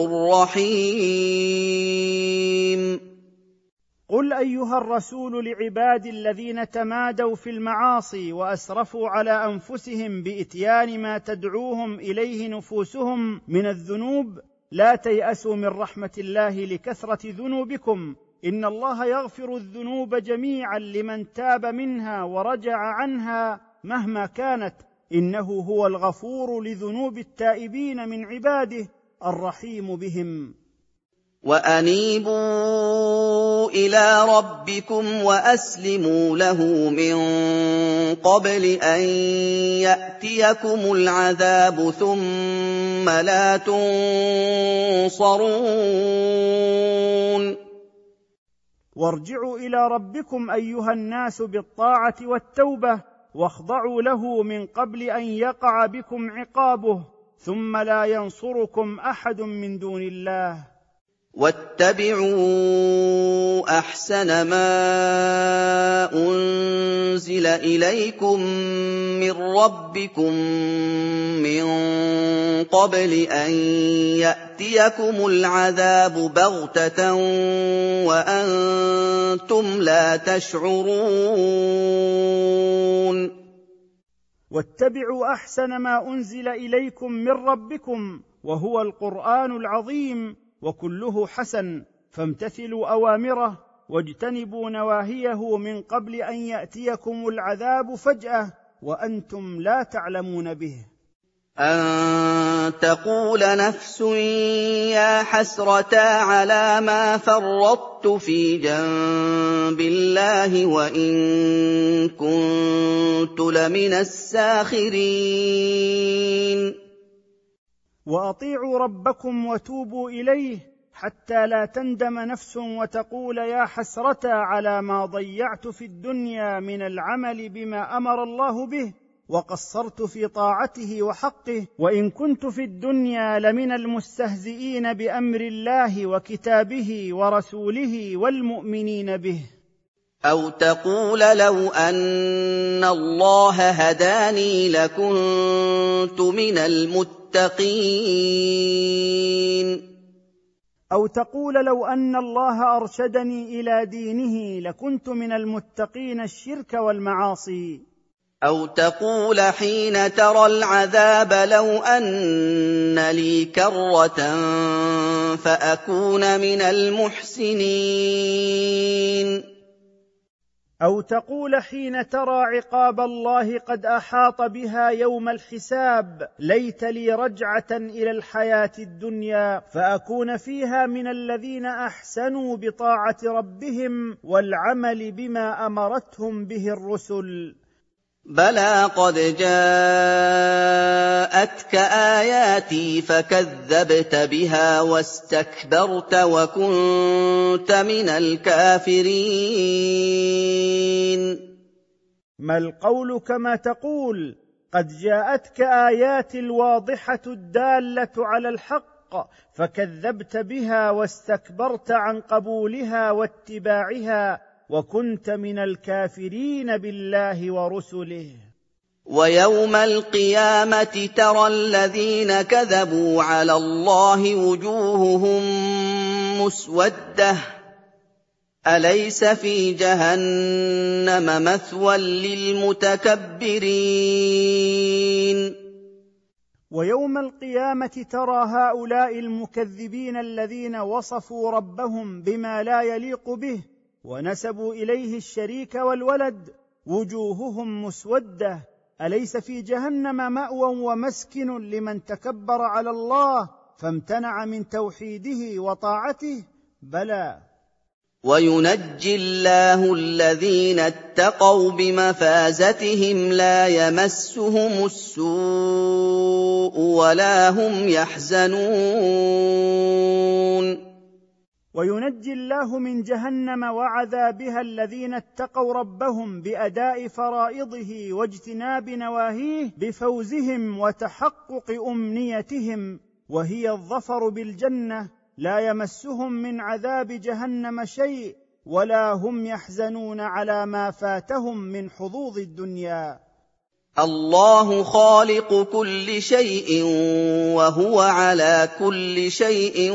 الرَّحِيمُ. قل أيها الرسول لعبادي الذين تمادوا في المعاصي وأسرفوا على أنفسهم بإتيان ما تدعوهم إليه نفوسهم من الذنوب: لا تيأسوا من رحمة الله لكثرة ذنوبكم، إن الله يغفر الذنوب جميعا لمن تاب منها ورجع عنها مهما كانت، إنه هو الغفور لذنوب التائبين من عباده الرحيم بهم. وَأَنِيبُوا إِلَىٰ رَبِّكُمْ وَأَسْلِمُوا لَهُ مِن قَبْلِ أَن يَأْتِيَكُمُ الْعَذَابُ ثُمَّ لَا تُنصَرُونَ وارجعوا إلى ربكم أيها الناس بالطاعة والتوبة، واخضعوا له من قبل أن يقع بكم عقابه ثم لا ينصركم أحد من دون الله. وَاتَّبِعُوا أَحْسَنَ مَا أُنزِلَ إِلَيْكُم مِّن رَّبِّكُم مِّن قَبْلِ أَن يَأْتِيَكُمُ الْعَذَابُ بَغْتَةً وَأَنتُمْ لَا تَشْعُرُونَ واتبعوا أحسن ما أنزل إليكم من ربكم، وهو القرآن العظيم، وكله حسن، فامتثلوا أوامره واجتنبوا نواهيه من قبل أن يأتيكم العذاب فجأة وأنتم لا تعلمون به. أَن تَقُولَ نَفْسٌ يَا حَسْرَتَا عَلَىٰ مَا فَرَّطتُ فِي جَنبِ اللَّهِ وَإِن كُنتُ لَمِنَ السَّاخِرِينَ وأطيعوا ربكم وتوبوا إليه حتى لا تندم نفس وتقول يا حسرة على ما ضيعت في الدنيا من العمل بما أمر الله به وقصرت في طاعته وحقه، وإن كنت في الدنيا لمن المستهزئين بأمر الله وكتابه ورسوله والمؤمنين به. أَوْ تَقُولَ لَوْ أَنَّ اللَّهَ هَدَانِي لَكُنتُ مِنَ الْمُتَّقِينَ أو تقول لو أن الله أرشدني إلى دينه لكنت من المتقين الشرك والمعاصي. أَوْ تَقُولَ حِينَ تَرَى الْعَذَابَ لَوْ أَنَّ لِي كَرَّةً فَأَكُونَ مِنَ الْمُحْسِنِينَ أو تقول حين ترى عقاب الله قد أحاط بها يوم الحساب ليت لي رجعة إلى الحياة الدنيا فأكون فيها من الذين أحسنوا بطاعة ربهم والعمل بما أمرتهم به الرسل. بَلَىٰ قَدْ جَاءَتْكَ آيَاتِي فَكَذَّبْتَ بِهَا وَاسْتَكْبَرْتَ وَكُنتَ مِنَ الْكَافِرِينَ ما القول كما تقول؟ قد جاءتك آياتي الواضحة الدالة على الحق فكذبت بها واستكبرت عن قبولها واتباعها وكنت من الكافرين بالله ورسله. وَيَوْمَ الْقِيَامَةِ تَرَى الَّذِينَ كَذَبُوا عَلَى اللَّهِ وُجُوهُهُم مُّسْوَدَّةٌ أَلَيْسَ فِي جَهَنَّمَ مَثْوًى لِّلْمُتَكَبِّرِينَ ويوم القيامة ترى هؤلاء المكذبين الذين وصفوا ربهم بما لا يليق به ونسبوا إليه الشريك والولد وجوههم مسودة. أليس في جهنم مأوى ومسكن لمن تكبر على الله فامتنع من توحيده وطاعته؟ بلى. وَيُنَجِّي اللَّهُ الَّذِينَ اتَّقَوْا بِمَفَازَتِهِمْ لَا يَمَسُّهُمُ السُّوءُ وَلَا هُمْ يَحْزَنُونَ وينجي الله من جهنم وعذابها الذين اتقوا ربهم بأداء فرائضه واجتناب نواهيه بفوزهم وتحقق أمنيتهم، وهي الظفر بالجنة. لا يمسهم من عذاب جهنم شيء ولا هم يحزنون على ما فاتهم من حظوظ الدنيا. الله خالق كل شيء وهو على كل شيء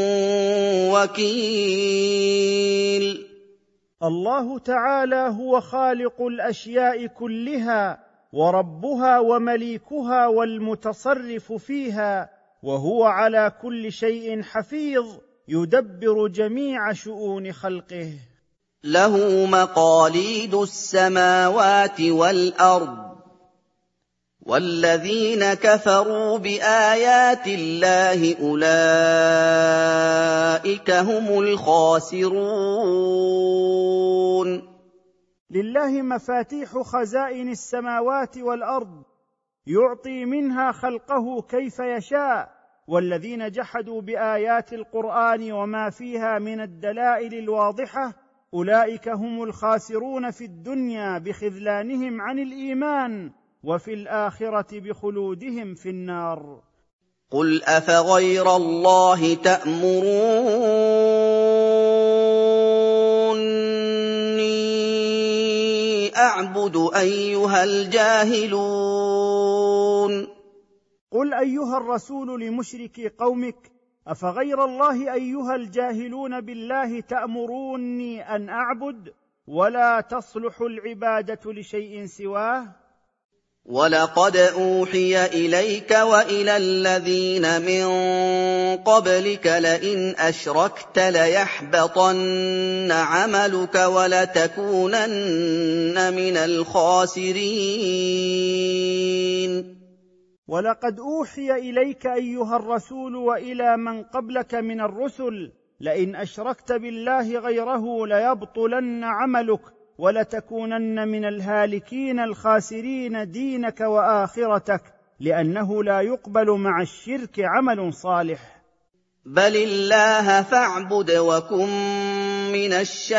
وكيل. الله تعالى هو خالق الأشياء كلها وربها ومليكها والمتصرف فيها، وهو على كل شيء حفيظ يدبر جميع شؤون خلقه. له مقاليد السماوات والأرض، والذين كفروا بآيات الله أولئك هم الخاسرون. لله مفاتيح خزائن السماوات والأرض، يعطي منها خلقه كيف يشاء، والذين جحدوا بآيات القرآن وما فيها من الدلائل الواضحة أولئك هم الخاسرون في الدنيا بخذلانهم عن الإيمان، وفي الآخرة بخلودهم في النار. قل أفغير الله تأمروني أعبد أيها الجاهلون. قل أيها الرسول لمشركي قومك: أفغير الله أيها الجاهلون بالله تأمروني أن أعبد، ولا تصلح العبادة لشيء سواه؟ وَلَقَدْ أُوحِيَ إِلَيْكَ وَإِلَى الَّذِينَ مِن قَبْلِكَ لَئِنْ أَشْرَكْتَ لَيَحْبَطَنَّ عَمَلُكَ وَلَتَكُونَنَّ مِنَ الْخَاسِرِينَ. ولقد أوحي إليك أيها الرسول وإلى من قبلك من الرسل لئن أشركت بالله غيره ليبطلن عملك ولتكونن من الهالكين الخاسرين دينك وآخرتك، لأنه لا يقبل مع الشرك عمل صالح. بل الله فاعبد وكن من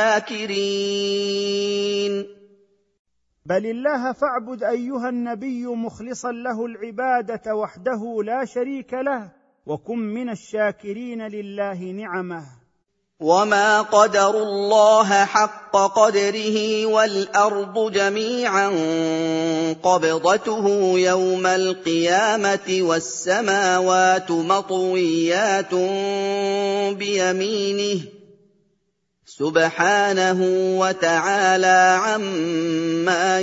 الشاكرين. بل الله فاعبد أيها النبي مخلصا له العبادة وحده لا شريك له، وكن من الشاكرين لله نعمه. وما قدروا الله حق قدره والأرض جميعا قبضته يوم القيامة والسماوات مطويات بيمينه سبحانه وتعالى عما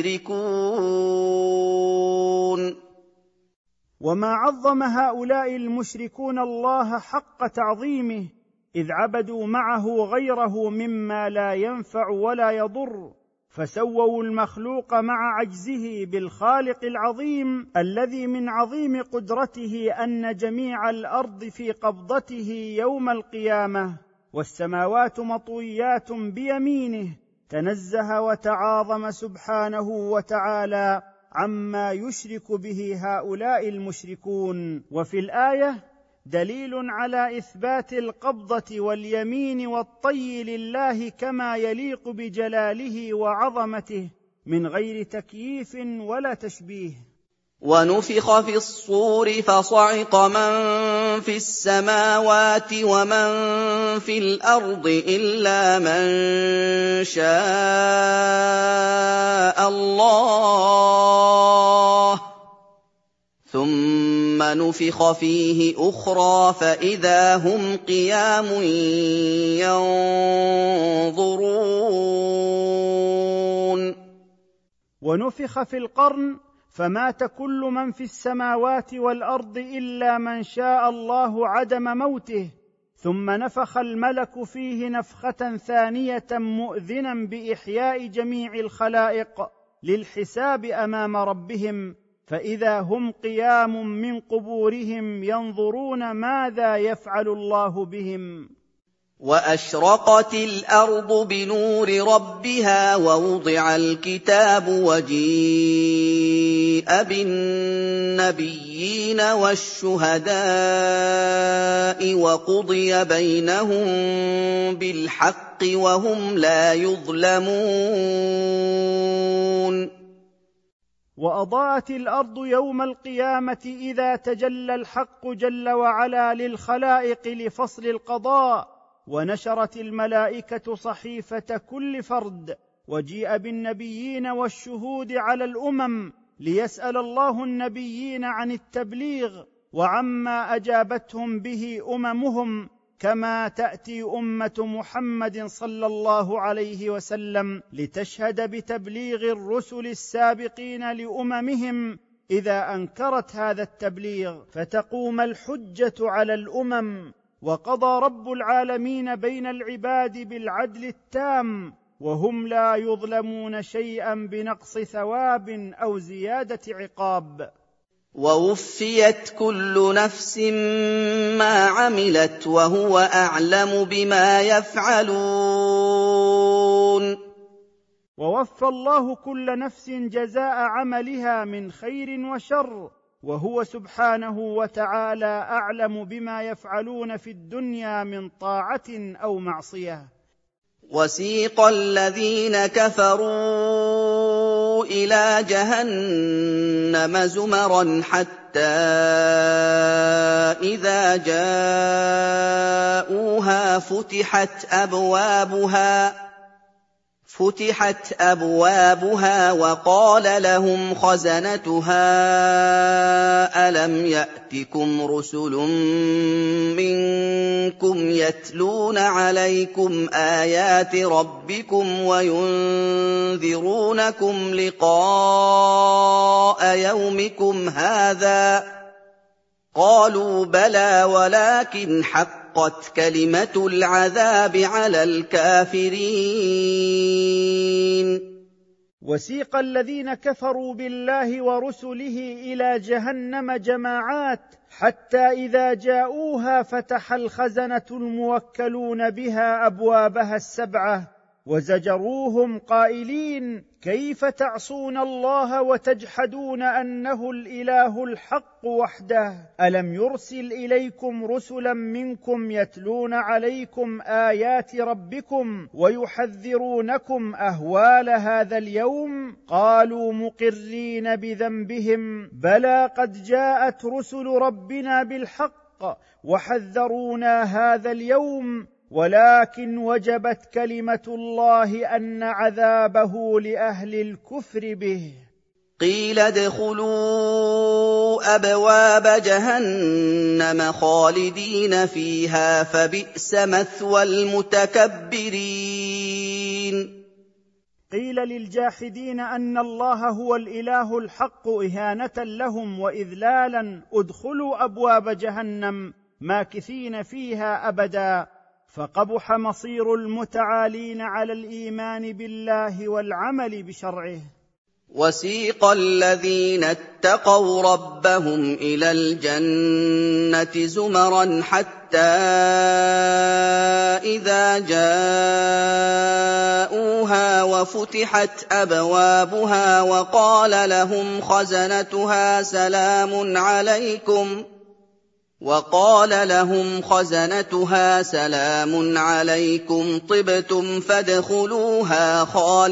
يشركون. وما عظم هؤلاء المشركون الله حق تعظيمه، إذ عبدوا معه غيره مما لا ينفع ولا يضر، فسووا المخلوق مع عجزه بالخالق العظيم الذي من عظيم قدرته أن جميع الأرض في قبضته يوم القيامة والسماوات مطويات بيمينه. تنزه وتعاظم سبحانه وتعالى عما يشرك به هؤلاء المشركون. وفي الآية دليل على إثبات القبضة واليمين والطي لله كما يليق بجلاله وعظمته من غير تكييف ولا تشبيه. ونفخ في الصور فصعق من في السماوات ومن في الأرض إلا من شاء الله، ثم نفخ فيه أخرى فإذا هم قيام ينظرون. ونفخ في القرن فمات كل من في السماوات والأرض إلا من شاء الله عدم موته، ثم نفخ الملك فيه نفخة ثانية مؤذنا بإحياء جميع الخلائق للحساب أمام ربهم، فإذا هم قيام من قبورهم ينظرون ماذا يفعل الله بهم. وأشرقت الأرض بنور ربها ووضع الكتاب وجيء بالنبيين والشهداء وقضي بينهم بالحق وهم لا يظلمون. وأضاءت الأرض يوم القيامة إذا تجلى الحق جل وعلا للخلائق لفصل القضاء، ونشرت الملائكة صحيفة كل فرد، وجيء بالنبيين والشهود على الأمم ليسأل الله النبيين عن التبليغ وعما أجابتهم به أممهم، كما تأتي أمة محمد صلى الله عليه وسلم لتشهد بتبليغ الرسل السابقين لأممهم إذا أنكرت هذا التبليغ، فتقوم الحجة على الأمم. وقضى رب العالمين بين العباد بالعدل التام، وهم لا يظلمون شيئا بنقص ثواب أو زيادة عقاب. ووفيت كل نفس ما عملت وهو أعلم بما يفعلون. ووفى الله كل نفس جزاء عملها من خير وشر، وهو سبحانه وتعالى أعلم بما يفعلون في الدنيا من طاعة أو معصية. وسيق الذين كفروا إلى جهنم زمرا حتى إذا جاءوها فتحت أبوابها وقال لهم خزنتها ألم يأتكم رسل منكم يتلون عليكم آيات ربكم وينذرونكم لقاء يومكم هذا؟ قالوا بلى ولكن حقت كلمة العذاب على الكافرين. وسيق الذين كفروا بالله ورسله إلى جهنم جماعات حتى إذا جاءوها فتح الخزنة الموكلون بها أبوابها السبعة وزجروهم قائلين: كيف تعصون الله وتجحدون أنه الإله الحق وحده؟ ألم يرسل إليكم رسلا منكم يتلون عليكم آيات ربكم ويحذرونكم أهوال هذا اليوم؟ قالوا مقرين بذنبهم: بلى قد جاءت رسل ربنا بالحق وحذرونا هذا اليوم، ولكن وجبت كلمة الله أن عذابه لأهل الكفر به. قيل ادخلوا أبواب جهنم خالدين فيها فبئس مثوى المتكبرين. قيل للجاحدين أن الله هو الإله الحق إهانة لهم وإذلالا: ادخلوا أبواب جهنم ماكثين فيها أبدا، فقبح مصير المتعالين على الإيمان بالله والعمل بشرعه. وسيق الذين اتقوا ربهم إلى الجنة زمرا حتى إذا جاءوها وفتحت أبوابها وقال لهم خزنتها سلام عليكم طبتم فادخلوها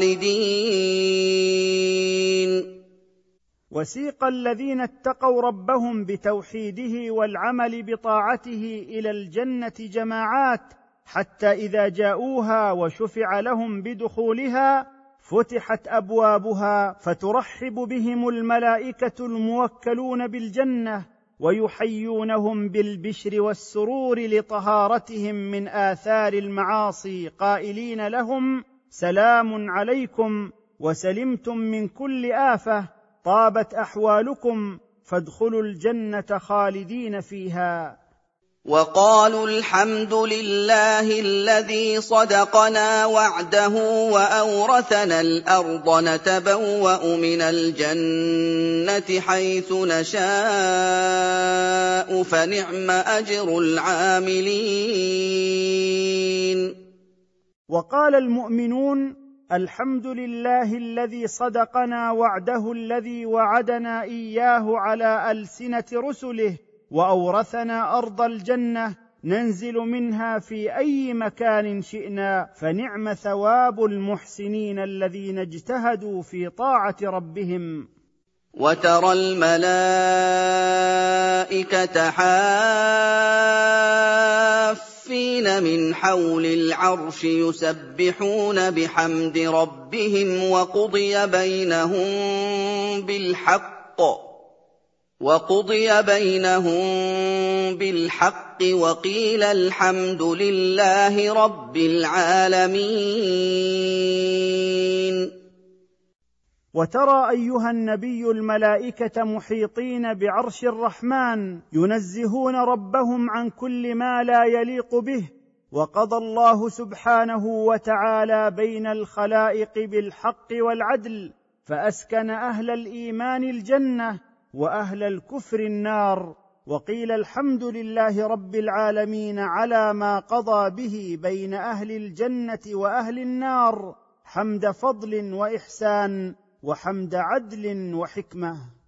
خالدين. وسيق الذين اتقوا ربهم بتوحيده والعمل بطاعته إلى الجنة جماعات حتى إذا جاءوها وشفع لهم بدخولها فتحت ابوابها فترحب بهم الملائكه الموكلون بالجنه ويحيونهم بالبشر والسرور لطهارتهم من آثار المعاصي، قائلين لهم: سلام عليكم وسلمتم من كل آفة، طابت أحوالكم فادخلوا الجنة خالدين فيها. وقالوا الحمد لله الذي صدقنا وعده وأورثنا الأرض نتبوأ من الجنة حيث نشاء فنعم أجر العاملين. وقال المؤمنون: الحمد لله الذي صدقنا وعده الذي وعدنا إياه على ألسنة رسله، وأورثنا أرض الجنة ننزل منها في أي مكان شئنا، فنعم ثواب المحسنين الذين اجتهدوا في طاعة ربهم. وترى الملائكة حافين من حول العرش يسبحون بحمد ربهم وقضي بينهم بالحق وقيل الحمد لله رب العالمين. وترى أيها النبي الملائكة محيطين بعرش الرحمن ينزهون ربهم عن كل ما لا يليق به، وقضى الله سبحانه وتعالى بين الخلائق بالحق والعدل، فأسكن أهل الإيمان الجنة وأهل الكفر النار، وقيل الحمد لله رب العالمين على ما قضى به بين أهل الجنة وأهل النار، حمد فضل وإحسان وحمد عدل وحكمة.